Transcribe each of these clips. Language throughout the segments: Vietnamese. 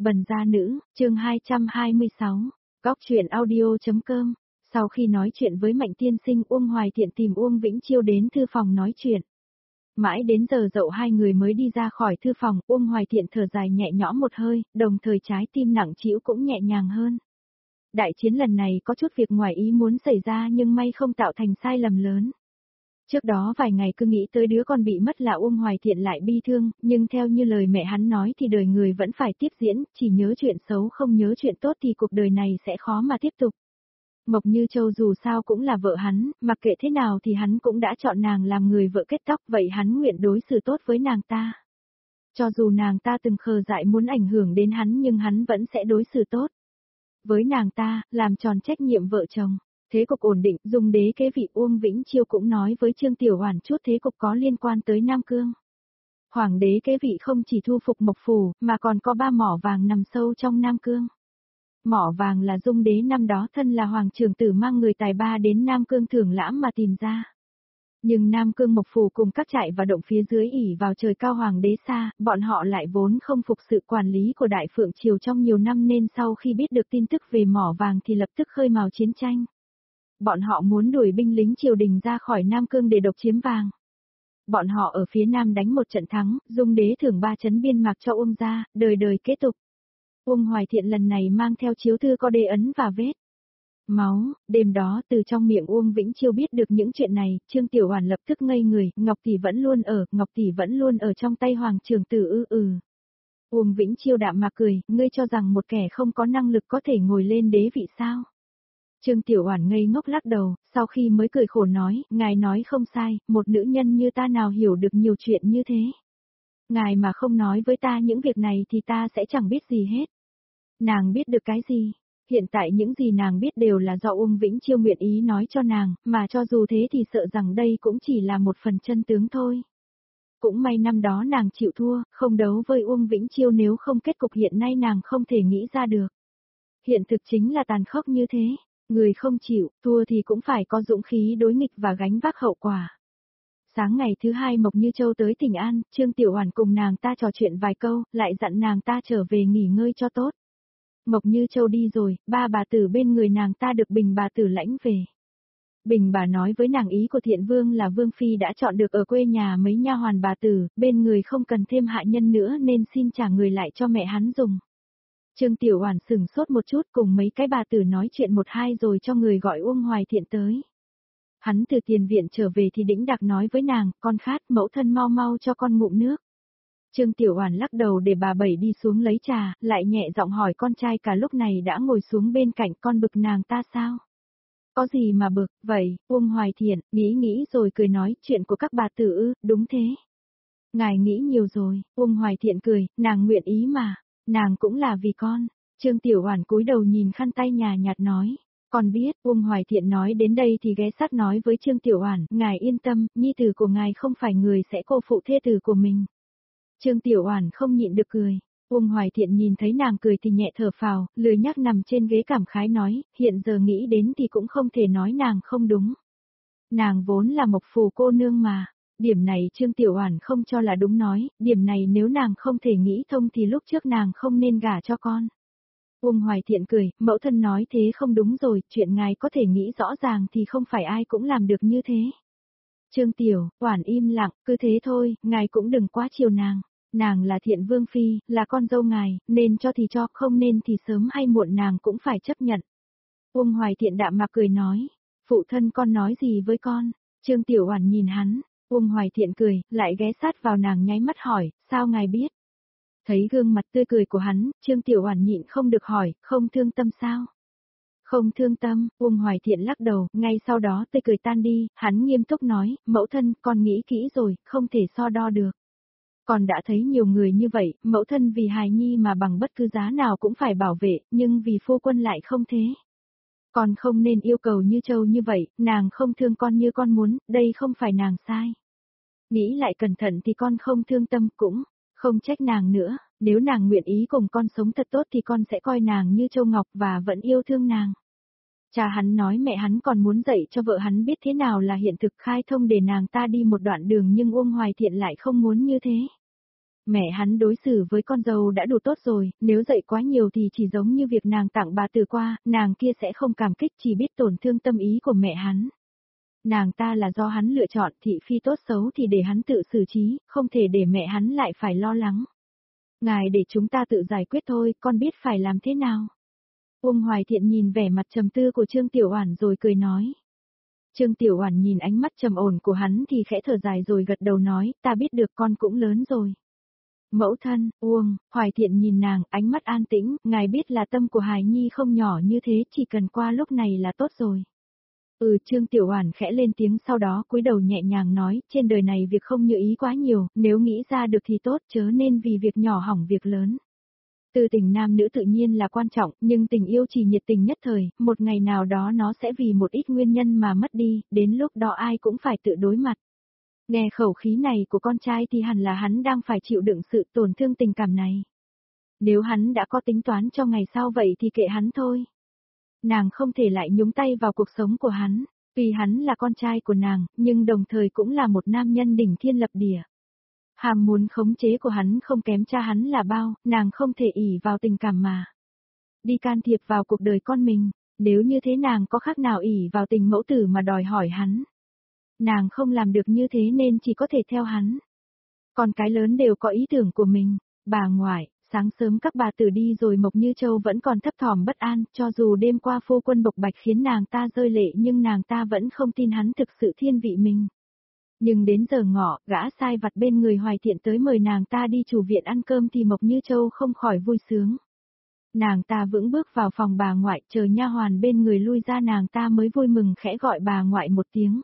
Bần gia nữ, chương 226, góc truyện audio.com. Sau khi nói chuyện với Mạnh tiên sinh, Uông Hoài Thiện tìm Uông Vĩnh Chiêu đến thư phòng nói chuyện. Mãi đến giờ dậu hai người mới đi ra khỏi thư phòng, Uông Hoài Thiện thở dài nhẹ nhõm một hơi, đồng thời trái tim nặng trĩu cũng nhẹ nhàng hơn. Đại chiến lần này có chút việc ngoài ý muốn xảy ra nhưng may không tạo thành sai lầm lớn. Trước đó vài ngày cứ nghĩ tới đứa con bị mất là Uông Hoài Thiện lại bi thương, nhưng theo như lời mẹ hắn nói thì đời người vẫn phải tiếp diễn, chỉ nhớ chuyện xấu không nhớ chuyện tốt thì cuộc đời này sẽ khó mà tiếp tục. Mộc Như Châu dù sao cũng là vợ hắn, mặc kệ thế nào thì hắn cũng đã chọn nàng làm người vợ kết tóc, vậy hắn nguyện đối xử tốt với nàng ta. Cho dù nàng ta từng khờ dại muốn ảnh hưởng đến hắn nhưng hắn vẫn sẽ đối xử tốt với nàng ta, làm tròn trách nhiệm vợ chồng. Thế cục ổn định, Dung đế kế vị. Uông Vĩnh Chiêu cũng nói với Trương Tiểu Hoàn chút thế cục có liên quan tới Nam Cương. Hoàng đế kế vị không chỉ thu phục Mộc Phủ, mà còn có 3 mỏ vàng nằm sâu trong Nam Cương. Mỏ vàng là Dung đế năm đó thân là hoàng trưởng tử mang người tài ba đến Nam Cương thưởng lãm mà tìm ra. Nhưng Nam Cương Mộc Phủ cùng các trại và động phía dưới ỉ vào trời cao hoàng đế xa, bọn họ lại vốn không phục sự quản lý của Đại Phượng Triều trong nhiều năm nên sau khi biết được tin tức về mỏ vàng thì lập tức khơi mào chiến tranh. Bọn họ muốn đuổi binh lính triều đình ra khỏi Nam Cương để độc chiếm vàng. Bọn họ ở phía Nam đánh một trận thắng, Dung đế thưởng 3 trấn biên mạc cho Uông gia, đời đời kế tục. Uông Hoài Thiện lần này mang theo chiếu thư có đê ấn và vết máu. Đêm đó từ trong miệng Uông Vĩnh Chiêu biết được những chuyện này, Trương Tiểu Hoàn lập tức ngây người, Ngọc tỷ vẫn luôn ở trong tay hoàng trưởng tử Uông Vĩnh Chiêu đạm mạc cười, ngươi cho rằng một kẻ không có năng lực có thể ngồi lên đế vị sao? Trương Tiểu Hoàn ngây ngốc lắc đầu, sau khi mới cười khổ nói, ngài nói không sai, một nữ nhân như ta nào hiểu được nhiều chuyện như thế. Ngài mà không nói với ta những việc này thì ta sẽ chẳng biết gì hết. Nàng biết được cái gì? Hiện tại những gì nàng biết đều là do Uông Vĩnh Chiêu nguyện ý nói cho nàng, mà cho dù thế thì sợ rằng đây cũng chỉ là một phần chân tướng thôi. Cũng may năm đó nàng chịu thua, không đấu với Uông Vĩnh Chiêu, nếu không kết cục hiện nay nàng không thể nghĩ ra được. Hiện thực chính là tàn khốc như thế. Người không chịu, thua thì cũng phải có dũng khí đối nghịch và gánh vác hậu quả. Sáng ngày thứ 2 Mộc Như Châu tới Tỉnh An, Trương Tiểu Hoàn cùng nàng ta trò chuyện vài câu, lại dặn nàng ta trở về nghỉ ngơi cho tốt. Mộc Như Châu đi rồi, 3 bà tử bên người nàng ta được Bình bà tử lãnh về. Bình bà nói với nàng ý của Thiện Vương là Vương Phi đã chọn được ở quê nhà mấy nha hoàn bà tử, bên người không cần thêm hạ nhân nữa nên xin trả người lại cho mẹ hắn dùng. Trương Tiểu Hoàn sửng sốt một chút, cùng mấy cái bà tử nói chuyện một hai rồi cho người gọi Uông Hoài Thiện tới. Hắn từ tiền viện trở về thì đĩnh đạc nói với nàng, con khát, mẫu thân mau mau cho con ngụm nước. Trương Tiểu Hoàn lắc đầu để bà Bảy đi xuống lấy trà, lại nhẹ giọng hỏi con trai cả lúc này đã ngồi xuống bên cạnh, con bực nàng ta sao? Có gì mà bực, vậy? Uông Hoài Thiện nghĩ rồi cười nói, chuyện của các bà tử đúng thế. Ngài nghĩ nhiều rồi. Uông Hoài Thiện cười, nàng nguyện ý mà. Nàng cũng là vì con. Trương Tiểu Hoàn cúi đầu nhìn khăn tay nhàn nhạt nói. Con biết. Uông Hoài Thiện nói đến đây thì ghé sát nói với Trương Tiểu Hoàn, ngài yên tâm, nhi tử của ngài không phải người sẽ cô phụ thê tử của mình. Trương Tiểu Hoàn không nhịn được cười. Uông Hoài Thiện nhìn thấy nàng cười thì nhẹ thở phào, lười nhác nằm trên ghế cảm khái nói, hiện giờ nghĩ đến thì cũng không thể nói nàng không đúng. Nàng vốn là Mộc Phủ cô nương mà. Điểm này Trương Tiểu Hoàn không cho là đúng nói, điểm này nếu nàng không thể nghĩ thông thì lúc trước nàng không nên gả cho con. Uông Hoài Thiện cười, mẫu thân nói thế không đúng rồi, chuyện ngài có thể nghĩ rõ ràng thì không phải ai cũng làm được như thế. Trương Tiểu Hoàn im lặng, cứ thế thôi, ngài cũng đừng quá chiều nàng. Nàng là Thiện Vương Phi, là con dâu ngài, nên cho thì cho, không nên thì sớm hay muộn nàng cũng phải chấp nhận. Uông Hoài Thiện đạm mạc cười nói, phụ thân con nói gì với con? Trương Tiểu Hoàn nhìn hắn. Uông Hoài Thiện cười, lại ghé sát vào nàng nháy mắt hỏi, sao ngài biết? Thấy gương mặt tươi cười của hắn, Trương Tiểu Hoàn nhịn không được hỏi, không thương tâm sao? Không thương tâm. Uông Hoài Thiện lắc đầu, ngay sau đó tươi cười tan đi, hắn nghiêm túc nói, mẫu thân, con nghĩ kỹ rồi, không thể so đo được. Con đã thấy nhiều người như vậy, mẫu thân vì hài nhi mà bằng bất cứ giá nào cũng phải bảo vệ, nhưng vì phu quân lại không thế. Con không nên yêu cầu Như Châu như vậy, nàng không thương con như con muốn, đây không phải nàng sai. Nghĩ lại cẩn thận thì con không thương tâm cũng không trách nàng nữa, nếu nàng nguyện ý cùng con sống thật tốt thì con sẽ coi nàng như Châu Ngọc và vẫn yêu thương nàng. Cha hắn nói mẹ hắn còn muốn dạy cho vợ hắn biết thế nào là hiện thực, khai thông để nàng ta đi một đoạn đường, nhưng Uông Hoài Thiện lại không muốn như thế. Mẹ hắn đối xử với con dâu đã đủ tốt rồi, nếu dạy quá nhiều thì chỉ giống như việc nàng tặng bà từ qua, nàng kia sẽ không cảm kích, chỉ biết tổn thương tâm ý của mẹ hắn. Nàng ta là do hắn lựa chọn, thị phi tốt xấu thì để hắn tự xử trí, không thể để mẹ hắn lại phải lo lắng. Ngài để chúng ta tự giải quyết thôi, con biết phải làm thế nào. Uông Hoài Thiện nhìn vẻ mặt trầm tư của Trương Tiểu Oản rồi cười nói. Trương Tiểu Oản nhìn ánh mắt trầm ổn của hắn thì khẽ thở dài rồi gật đầu nói, ta biết được, con cũng lớn rồi. Mẫu thân, Uông, Hoài Thiện nhìn nàng, ánh mắt an tĩnh, ngài biết là tâm của hài nhi không nhỏ như thế, chỉ cần qua lúc này là tốt rồi. Trương Tiểu Oản khẽ lên tiếng, sau đó cúi đầu nhẹ nhàng nói, trên đời này việc không như ý quá nhiều, nếu nghĩ ra được thì tốt, chớ nên vì việc nhỏ hỏng việc lớn. Tư tình nam nữ tự nhiên là quan trọng, nhưng tình yêu chỉ nhiệt tình nhất thời, một ngày nào đó nó sẽ vì một ít nguyên nhân mà mất đi, đến lúc đó ai cũng phải tự đối mặt. Nghe khẩu khí này của con trai thì hẳn là hắn đang phải chịu đựng sự tổn thương tình cảm này. Nếu hắn đã có tính toán cho ngày sau vậy thì kệ hắn thôi. Nàng không thể lại nhúng tay vào cuộc sống của hắn, vì hắn là con trai của nàng, nhưng đồng thời cũng là một nam nhân đỉnh thiên lập địa. Ham muốn khống chế của hắn không kém cha hắn là bao, nàng không thể ỷ vào tình cảm mà đi can thiệp vào cuộc đời con mình, nếu như thế nàng có khác nào ỷ vào tình mẫu tử mà đòi hỏi hắn. Nàng không làm được như thế nên chỉ có thể theo hắn. Còn cái lớn đều có ý tưởng của mình, bà ngoại. Sáng sớm các bà tử đi rồi Mộc Như Châu vẫn còn thấp thỏm bất an, cho dù đêm qua phu quân bộc bạch khiến nàng ta rơi lệ nhưng nàng ta vẫn không tin hắn thực sự thiên vị mình. Nhưng đến giờ ngọ, gã sai vặt bên người Hoài Thiện tới mời nàng ta đi chủ viện ăn cơm thì Mộc Như Châu không khỏi vui sướng. Nàng ta vững bước vào phòng bà ngoại, chờ nha hoàn bên người lui ra, nàng ta mới vui mừng khẽ gọi bà ngoại một tiếng.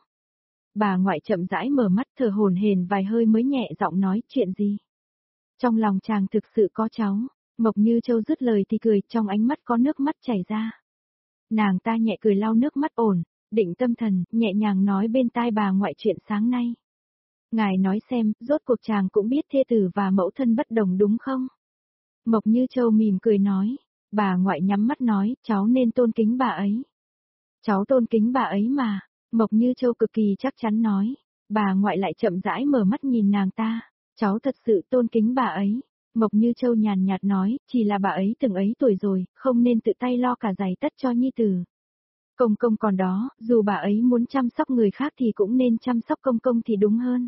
Bà ngoại chậm rãi mở mắt, thở hổn hển vài hơi mới nhẹ giọng nói, chuyện gì? Trong lòng chàng thực sự có cháu. Mộc Như Châu dứt lời thì cười, trong ánh mắt có nước mắt chảy ra. Nàng ta nhẹ cười lau nước mắt ổn, định tâm thần, nhẹ nhàng nói bên tai bà ngoại chuyện sáng nay. Ngài nói xem, rốt cuộc chàng cũng biết thê tử và mẫu thân bất đồng đúng không? Mộc Như Châu mỉm cười nói. Bà ngoại nhắm mắt nói, cháu nên tôn kính bà ấy. Cháu tôn kính bà ấy mà. Mộc Như Châu cực kỳ chắc chắn nói. Bà ngoại lại chậm rãi mở mắt nhìn nàng ta. Cháu thật sự tôn kính bà ấy. Mộc Như Châu nhàn nhạt nói, chỉ là bà ấy từng ấy tuổi rồi, không nên tự tay lo cả giày tất cho nhi tử. Công công còn đó, dù bà ấy muốn chăm sóc người khác thì cũng nên chăm sóc công công thì đúng hơn.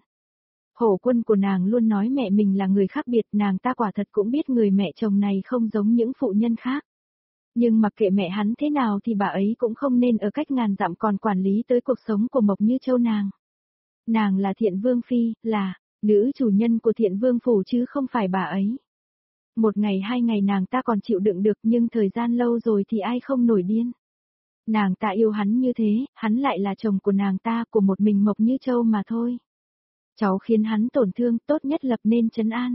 Hổ Quân của nàng luôn nói mẹ mình là người khác biệt, nàng ta quả thật cũng biết người mẹ chồng này không giống những phụ nhân khác. Nhưng mặc kệ mẹ hắn thế nào thì bà ấy cũng không nên ở cách ngàn dặm còn quản lý tới cuộc sống của Mộc Như Châu nàng. Nàng là Thiện Vương Phi, là nữ chủ nhân của Thiện Vương Phủ chứ không phải bà ấy. Một ngày hai ngày nàng ta còn chịu đựng được nhưng thời gian lâu rồi thì ai không nổi điên. Nàng ta yêu hắn như thế, hắn lại là chồng của nàng ta, của một mình Mộc Như Châu mà thôi. Cháu khiến hắn tổn thương, tốt nhất lập nên trấn an.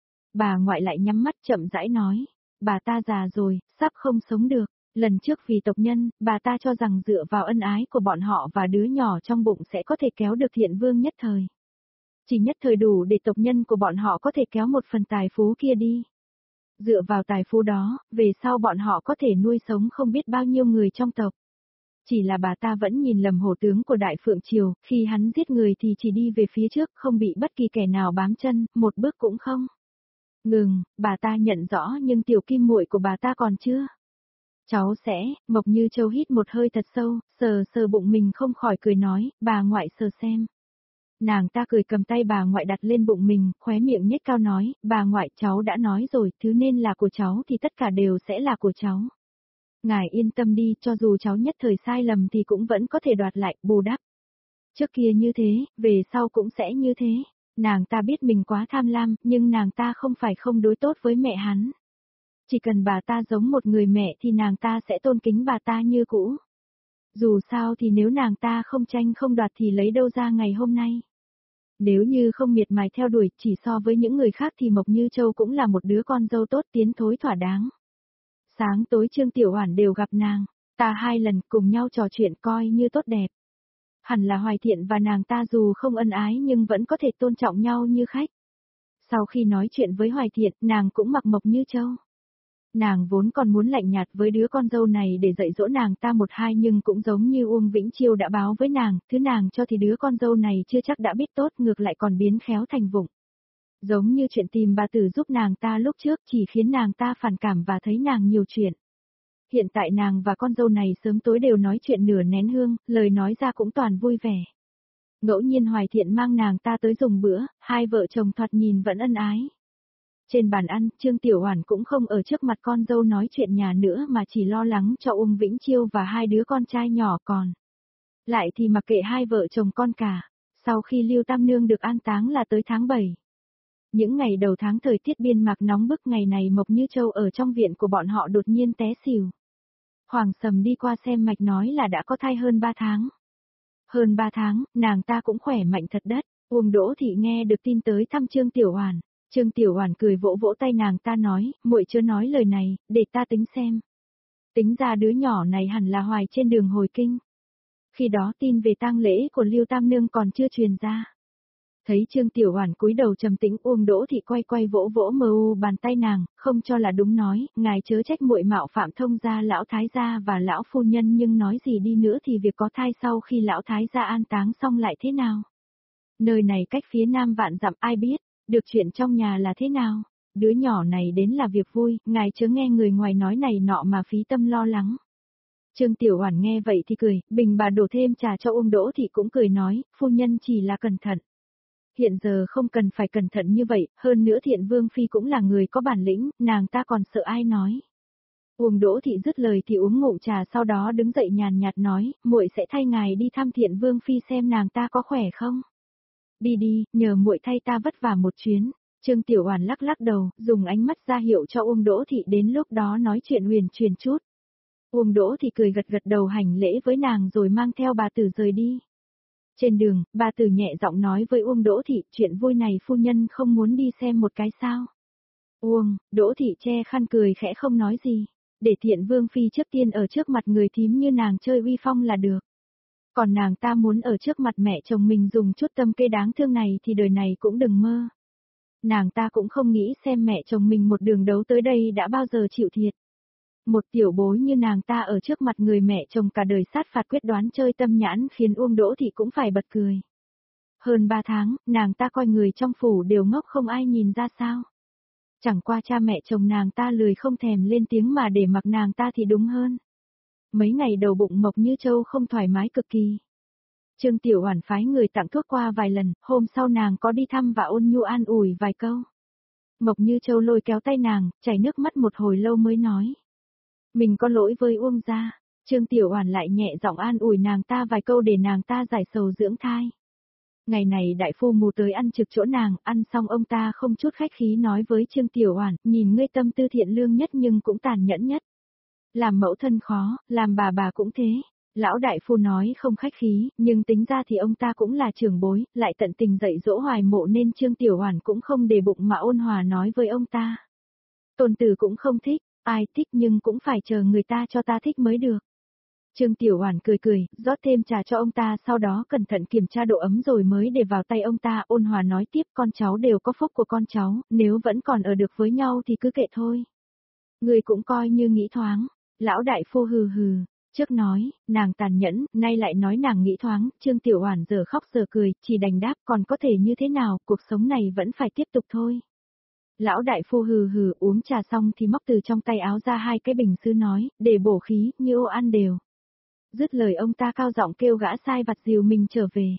Bà ngoại lại nhắm mắt chậm rãi nói, bà ta già rồi, sắp không sống được. Lần trước vì tộc nhân, bà ta cho rằng dựa vào ân ái của bọn họ và đứa nhỏ trong bụng sẽ có thể kéo được Thiện Vương nhất thời. Chỉ nhất thời đủ để tộc nhân của bọn họ có thể kéo một phần tài phú kia đi. Dựa vào tài phú đó, về sau bọn họ có thể nuôi sống không biết bao nhiêu người trong tộc. Chỉ là bà ta vẫn nhìn lầm hổ tướng của Đại Phượng Triều, khi hắn giết người thì chỉ đi về phía trước, không bị bất kỳ kẻ nào bám chân, một bước cũng không. Ngừng, bà ta nhận rõ nhưng tiểu kim muội của bà ta còn chưa. Cháu sẽ, Mộc Như Châu hít một hơi thật sâu, sờ sờ bụng mình không khỏi cười nói, bà ngoại sờ xem. Nàng ta cười cầm tay bà ngoại đặt lên bụng mình, khóe miệng nhếch cao nói, bà ngoại cháu đã nói rồi, thứ nên là của cháu thì tất cả đều sẽ là của cháu. Ngài yên tâm đi, cho dù cháu nhất thời sai lầm thì cũng vẫn có thể đoạt lại, bù đắp. Trước kia như thế, về sau cũng sẽ như thế. Nàng ta biết mình quá tham lam, nhưng nàng ta không phải không đối tốt với mẹ hắn. Chỉ cần bà ta giống một người mẹ thì nàng ta sẽ tôn kính bà ta như cũ. Dù sao thì nếu nàng ta không tranh không đoạt thì lấy đâu ra ngày hôm nay. Nếu như không miệt mài theo đuổi chỉ so với những người khác thì Mộc Như Châu cũng là một đứa con dâu tốt tiến thối thỏa đáng. Sáng tối Trương Tiểu Oản đều gặp nàng, ta hai lần cùng nhau trò chuyện coi như tốt đẹp. Hẳn là Hoài Thiện và nàng ta dù không ân ái nhưng vẫn có thể tôn trọng nhau như khách. Sau khi nói chuyện với Hoài Thiện, nàng cũng mặc Mộc Như Châu. Nàng vốn còn muốn lạnh nhạt với đứa con dâu này để dạy dỗ nàng ta một hai nhưng cũng giống như Uông Vĩnh Chiêu đã báo với nàng, thứ nàng cho thì đứa con dâu này chưa chắc đã biết tốt ngược lại còn biến khéo thành vụng. Giống như chuyện tìm bà tử giúp nàng ta lúc trước chỉ khiến nàng ta phản cảm và thấy nàng nhiều chuyện. Hiện tại nàng và con dâu này sớm tối đều nói chuyện nửa nén hương, lời nói ra cũng toàn vui vẻ. Ngẫu nhiên Hoài Thiện mang nàng ta tới dùng bữa, hai vợ chồng thoạt nhìn vẫn ân ái. Trên bàn ăn, Trương Tiểu Oản cũng không ở trước mặt con dâu nói chuyện nhà nữa mà chỉ lo lắng cho Uông Vĩnh Chiêu và hai đứa con trai nhỏ còn. Lại thì mặc kệ hai vợ chồng con cả, sau khi Lưu Tam Nương được an táng là tới tháng 7. Những ngày đầu tháng thời tiết biên mạc nóng bức, ngày này Mộc Như Châu ở trong viện của bọn họ đột nhiên té xỉu. Hoàng Sầm đi qua xem mạch nói là đã có thai hơn 3 tháng. Hơn 3 tháng, nàng ta cũng khỏe mạnh thật đất. Uông Đỗ Thị nghe được tin tới thăm Trương Tiểu Oản. Trương Tiểu Oản cười vỗ vỗ tay nàng ta nói, muội chưa nói lời này, để ta tính xem. Tính ra đứa nhỏ này hẳn là Hoài trên đường hồi kinh. Khi đó tin về tang lễ của Lưu Tam Nương còn chưa truyền ra. Thấy Trương Tiểu Oản cúi đầu trầm tĩnh, Uông Đỗ Thị quay quay vỗ vỗ bàn tay nàng, không cho là đúng nói, ngài chớ trách muội mạo phạm thông gia lão thái gia và lão phu nhân, nhưng nói gì đi nữa thì việc có thai sau khi lão thái gia an táng xong lại thế nào? Nơi này cách phía nam vạn dặm ai biết, được chuyện trong nhà là thế nào? Đứa nhỏ này đến là việc vui, ngài chớ nghe người ngoài nói này nọ mà phí tâm lo lắng. Trương Tiểu Oản nghe vậy thì cười, bình bà đổ thêm trà cho Uông Đỗ Thị cũng cười nói, phu nhân chỉ là cẩn thận. Hiện giờ không cần phải cẩn thận như vậy, hơn nữa Thiện Vương Phi cũng là người có bản lĩnh, nàng ta còn sợ ai nói. Uông Đỗ Thị dứt lời thì uống ngụm trà, sau đó đứng dậy nhàn nhạt nói, muội sẽ thay ngài đi thăm Thiện Vương Phi xem nàng ta có khỏe không. Đi đi, nhờ muội thay ta vất vả một chuyến. Trương Tiểu Oản lắc lắc đầu, dùng ánh mắt ra hiệu cho Uông Đỗ Thị đến lúc đó nói chuyện huyền truyền chút. Uông Đỗ Thị cười gật gật đầu hành lễ với nàng rồi mang theo bà tử rời đi. Trên đường, bà tử nhẹ giọng nói với Uông Đỗ Thị, chuyện vui này phu nhân không muốn đi xem một cái sao? Đỗ Thị che khăn cười khẽ không nói gì, để Thiện Vương Phi trước tiên ở trước mặt người thím như nàng chơi uy phong là được. Còn nàng ta muốn ở trước mặt mẹ chồng mình dùng chút tâm kế đáng thương này thì đời này cũng đừng mơ. Nàng ta cũng không nghĩ xem mẹ chồng mình một đường đấu tới đây đã bao giờ chịu thiệt. Một tiểu bối như nàng ta ở trước mặt người mẹ chồng cả đời sát phạt quyết đoán chơi tâm nhãn khiến Uông Đỗ Thị cũng phải bật cười. Hơn 3 tháng, nàng ta coi người trong phủ đều ngốc không ai nhìn ra sao. Chẳng qua cha mẹ chồng nàng ta lười không thèm lên tiếng mà để mặc nàng ta thì đúng hơn. Mấy ngày đầu bụng Mộc Như Châu không thoải mái cực kỳ. Trương Tiểu Oản phái người tặng thuốc qua vài lần, hôm sau nàng có đi thăm và ôn nhu an ủi vài câu. Mộc Như Châu lôi kéo tay nàng, chảy nước mắt một hồi lâu mới nói. Mình có lỗi với Uông gia. Trương Tiểu Oản lại nhẹ giọng an ủi nàng ta vài câu để nàng ta giải sầu dưỡng thai. Ngày này đại phu mù tới ăn trực chỗ nàng, ăn xong ông ta không chút khách khí nói với Trương Tiểu Oản, nhìn ngươi tâm tư thiện lương nhất nhưng cũng tàn nhẫn nhất. Làm mẫu thân khó, làm bà cũng thế. Lão đại phu nói không khách khí, nhưng tính ra thì ông ta cũng là trưởng bối, lại tận tình dạy dỗ Hoài Mộ nên Trương Tiểu Oản cũng không để bụng mà ôn hòa nói với ông ta. Tôn tử cũng không thích, ai thích nhưng cũng phải chờ người ta cho ta thích mới được. Trương Tiểu Oản cười cười, rót thêm trà cho ông ta, sau đó cẩn thận kiểm tra độ ấm rồi mới để vào tay ông ta, ôn hòa nói tiếp, con cháu đều có phúc của con cháu, nếu vẫn còn ở được với nhau thì cứ kệ thôi. Người cũng coi như nghĩ thoáng. Lão đại phu hừ hừ, trước nói, nàng tàn nhẫn, nay lại nói nàng nghĩ thoáng, Trương Tiểu Oản giờ khóc giờ cười, chỉ đành đáp, còn có thể như thế nào, cuộc sống này vẫn phải tiếp tục thôi. Lão đại phu hừ hừ uống trà xong thì móc từ trong tay áo ra 2 cái bình sứ nói, để bổ khí, như ô ăn đều. Dứt lời ông ta cao giọng kêu gã sai vặt dìu mình trở về.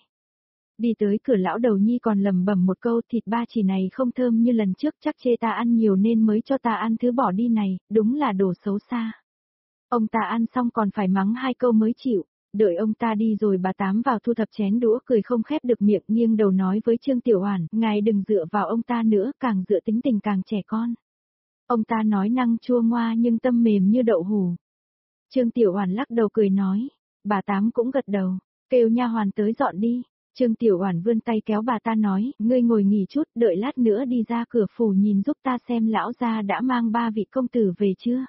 Đi tới cửa lão đầu nhi còn lẩm bẩm một câu, thịt ba chỉ này không thơm như lần trước, chắc chê ta ăn nhiều nên mới cho ta ăn thứ bỏ đi này, đúng là đồ xấu xa. Ông ta ăn xong còn phải mắng 2 câu mới chịu, đợi ông ta đi rồi bà Tám vào thu thập chén đũa cười không khép được miệng, nghiêng đầu nói với Trương Tiểu Oản, ngài đừng dựa vào ông ta nữa, càng dựa tính tình càng trẻ con. Ông ta nói năng chua ngoa nhưng tâm mềm như đậu hũ. Trương Tiểu Oản lắc đầu cười nói, bà Tám cũng gật đầu, kêu nha hoàn tới dọn đi. Trương Tiểu Oản vươn tay kéo bà ta nói, ngươi ngồi nghỉ chút, đợi lát nữa đi ra cửa phủ nhìn giúp ta xem lão gia đã mang 3 vị công tử về chưa.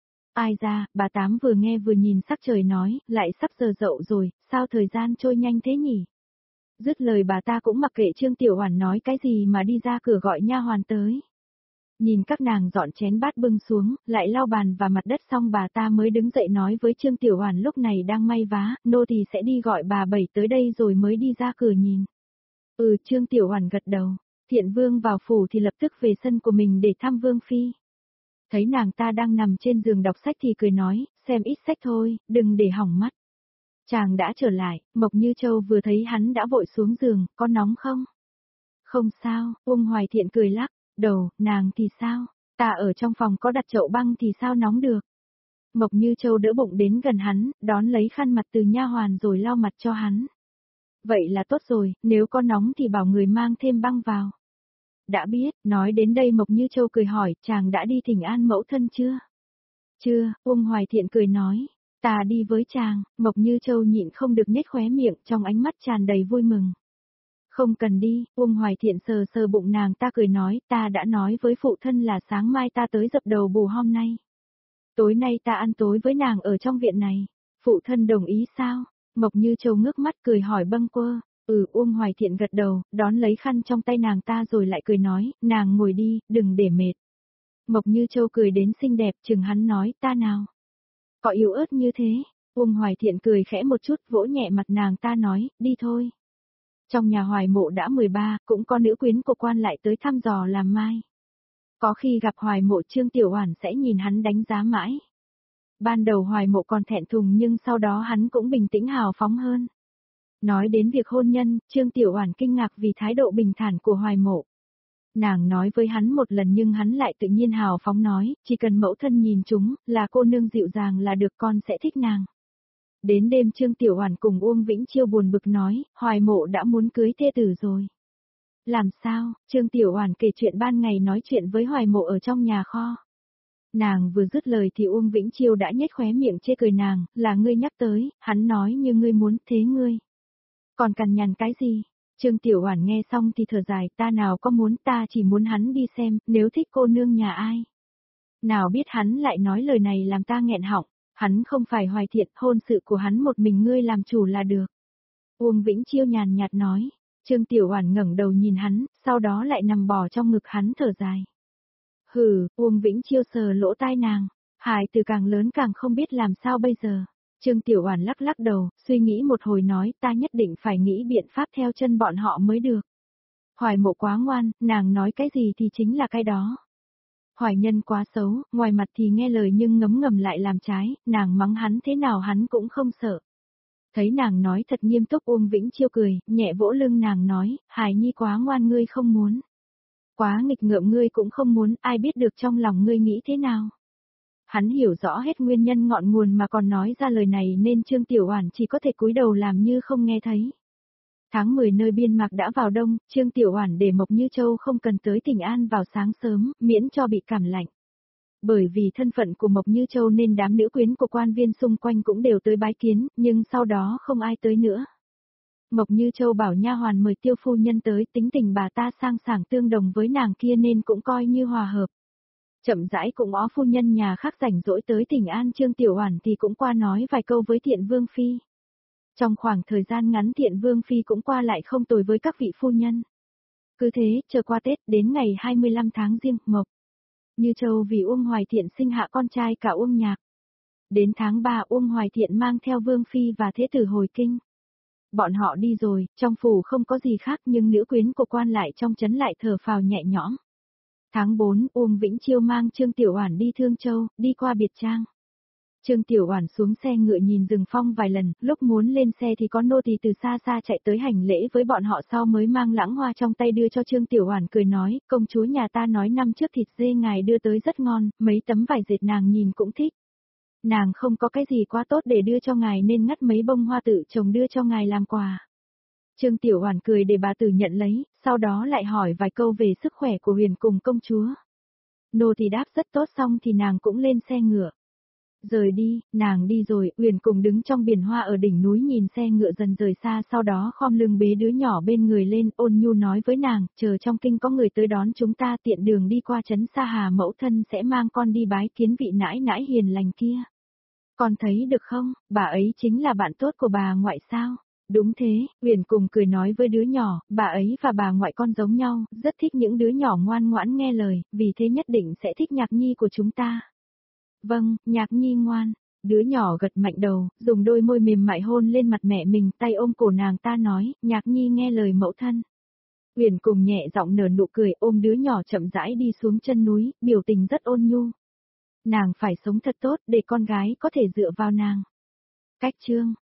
Ai ra, bà Tám vừa nghe vừa nhìn sắc trời nói, lại sắp giờ dậu rồi, sao thời gian trôi nhanh thế nhỉ? Dứt lời bà ta cũng mặc kệ Trương Tiểu Oản nói cái gì mà đi ra cửa gọi nha hoàn tới. Nhìn các nàng dọn chén bát bưng xuống, lại lau bàn và mặt đất xong bà ta mới đứng dậy nói với Trương Tiểu Oản lúc này đang may vá, nô tỳ sẽ đi gọi bà Bảy tới đây rồi mới đi ra cửa nhìn. Trương Tiểu Oản gật đầu. Thiện Vương vào phủ thì lập tức về sân của mình để thăm Vương Phi. Thấy nàng ta đang nằm trên giường đọc sách thì cười nói, xem ít sách thôi, đừng để hỏng mắt. Chàng đã trở lại, Mộc Như Châu vừa thấy hắn đã vội xuống giường, có nóng không? Không sao, Uông Hoài Thiện cười lắc, đầu, nàng thì sao? Ta ở trong phòng có đặt chậu băng thì sao nóng được? Mộc Như Châu đỡ bụng đến gần hắn, đón lấy khăn mặt từ nha hoàn rồi lau mặt cho hắn. Vậy là tốt rồi, nếu có nóng thì bảo người mang thêm băng vào. Đã biết, nói đến đây Mộc Như Châu cười hỏi, chàng đã đi thỉnh an mẫu thân chưa? Chưa, Uông Hoài Thiện cười nói, ta đi với chàng, Mộc Như Châu nhịn không được nhếch khóe miệng, trong ánh mắt tràn đầy vui mừng. Không cần đi, Uông Hoài Thiện sờ sờ bụng nàng ta cười nói, ta đã nói với phụ thân là sáng mai ta tới dập đầu bù hôm nay. Tối nay ta ăn tối với nàng ở trong viện này. Phụ thân đồng ý sao? Mộc Như Châu ngước mắt cười hỏi bâng quơ. Uông Hoài Thiện gật đầu, đón lấy khăn trong tay nàng ta rồi lại cười nói, nàng ngồi đi, đừng để mệt. Mộc Như Châu cười đến xinh đẹp, chừng hắn nói, ta nào? Có yếu ớt như thế? Uông Hoài Thiện cười khẽ một chút, vỗ nhẹ mặt nàng ta nói, đi thôi. Trong nhà Hoài Mộ đã 13, cũng có nữ quyến của quan lại tới thăm dò làm mai. Có khi gặp Hoài Mộ Trương Tiểu Oản sẽ nhìn hắn đánh giá mãi. Ban đầu Hoài Mộ còn thẹn thùng nhưng sau đó hắn cũng bình tĩnh hào phóng hơn. Nói đến việc hôn nhân, Trương Tiểu Oản kinh ngạc vì thái độ bình thản của Hoài Mộ. Nàng nói với hắn một lần nhưng hắn lại tự nhiên hào phóng nói, chỉ cần mẫu thân nhìn chúng, là cô nương dịu dàng là được con sẽ thích nàng. Đến đêm Trương Tiểu Oản cùng Uông Vĩnh Chiêu buồn bực nói, Hoài Mộ đã muốn cưới thê tử rồi. Làm sao? Trương Tiểu Oản kể chuyện ban ngày nói chuyện với Hoài Mộ ở trong nhà kho. Nàng vừa dứt lời thì Uông Vĩnh Chiêu đã nhếch khóe miệng chê cười nàng, là ngươi nhắc tới, hắn nói như ngươi muốn, thế ngươi. Còn cằn nhằn cái gì? Trương Tiểu Oản nghe xong thì thở dài, ta nào có muốn, ta chỉ muốn hắn đi xem, nếu thích cô nương nhà ai. Nào biết hắn lại nói lời này làm ta nghẹn họng, hắn không phải Hoài Thiện, hôn sự của hắn một mình ngươi làm chủ là được. Uông Vĩnh Chiêu nhàn nhạt nói, Trương Tiểu Oản ngẩng đầu nhìn hắn, sau đó lại nằm bò trong ngực hắn thở dài. Hừ, Uông Vĩnh Chiêu sờ lỗ tai nàng, hài từ càng lớn càng không biết làm sao bây giờ. Trương Tiểu Oản lắc lắc đầu, suy nghĩ một hồi nói ta nhất định phải nghĩ biện pháp theo chân bọn họ mới được. Hoài Mộ quá ngoan, nàng nói cái gì thì chính là cái đó. Hoài Nhân quá xấu, ngoài mặt thì nghe lời nhưng ngấm ngầm lại làm trái, nàng mắng hắn thế nào hắn cũng không sợ. Thấy nàng nói thật nghiêm túc Uông Vĩnh Chiêu cười, nhẹ vỗ lưng nàng nói, Hải Nhi quá ngoan ngươi không muốn. Quá nghịch ngợm ngươi cũng không muốn, ai biết được trong lòng ngươi nghĩ thế nào. Hắn hiểu rõ hết nguyên nhân ngọn nguồn mà còn nói ra lời này nên Trương Tiểu Oản chỉ có thể cúi đầu làm như không nghe thấy. Tháng 10 nơi biên mạc đã vào đông, Trương Tiểu Oản để Mộc Như Châu không cần tới Thịnh An vào sáng sớm, miễn cho bị cảm lạnh. Bởi vì thân phận của Mộc Như Châu nên đám nữ quyến của quan viên xung quanh cũng đều tới bái kiến, nhưng sau đó không ai tới nữa. Mộc Như Châu bảo nha hoàn mời Tiêu phu nhân tới, tính tình bà ta sang sảng tương đồng với nàng kia nên cũng coi như hòa hợp. Chậm rãi cũng ó phu nhân nhà khác rảnh rỗi tới Thịnh An Trương Tiểu Oản thì cũng qua nói vài câu với Thiện Vương phi. Trong khoảng thời gian ngắn Thiện Vương phi cũng qua lại không tồi với các vị phu nhân. Cứ thế, chờ qua Tết, đến ngày 25 tháng Giêng, Mộc Như Châu vì Uông Hoài Thiện sinh hạ con trai cả Uông Nhạc. Đến tháng 3 Uông Hoài Thiện mang theo Vương phi và thế tử hồi kinh. Bọn họ đi rồi, trong phủ không có gì khác nhưng nữ quyến của quan lại trong trấn lại thở phào nhẹ nhõm. Tháng 4, Uông Vĩnh Chiêu mang Trương Tiểu Oản đi Thương Châu, đi qua Biệt Trang. Trương Tiểu Oản xuống xe ngựa nhìn rừng phong vài lần, lúc muốn lên xe thì có nô tỳ từ xa xa chạy tới hành lễ với bọn họ sau mới mang lãng hoa trong tay đưa cho Trương Tiểu Oản cười nói, công chúa nhà ta nói năm trước thịt dê ngài đưa tới rất ngon, mấy tấm vải dệt nàng nhìn cũng thích. Nàng không có cái gì quá tốt để đưa cho ngài nên ngắt mấy bông hoa tự trồng đưa cho ngài làm quà. Trương Tiểu Oản cười để bà tử nhận lấy, sau đó lại hỏi vài câu về sức khỏe của Huyền cùng công chúa. Nô tỳ đáp rất tốt xong thì nàng cũng lên xe ngựa. Rời đi, nàng đi rồi, Huyền cùng đứng trong biển hoa ở đỉnh núi nhìn xe ngựa dần rời xa sau đó khom lưng bế đứa nhỏ bên người lên ôn nhu nói với nàng, chờ trong kinh có người tới đón chúng ta tiện đường đi qua trấn Sa Hà mẫu thân sẽ mang con đi bái kiến vị nãi nãi hiền lành kia. Con thấy được không, bà ấy chính là bạn tốt của bà ngoại sao? Đúng thế, Huyền cùng cười nói với đứa nhỏ, bà ấy và bà ngoại con giống nhau, rất thích những đứa nhỏ ngoan ngoãn nghe lời, vì thế nhất định sẽ thích Nhạc Nhi của chúng ta. Vâng, Nhạc Nhi ngoan. Đứa nhỏ gật mạnh đầu, dùng đôi môi mềm mại hôn lên mặt mẹ mình, tay ôm cổ nàng ta nói, Nhạc Nhi nghe lời mẫu thân. Uyển cùng nhẹ giọng nở nụ cười ôm đứa nhỏ chậm rãi đi xuống chân núi, biểu tình rất ôn nhu. Nàng phải sống thật tốt để con gái có thể dựa vào nàng. Cách chương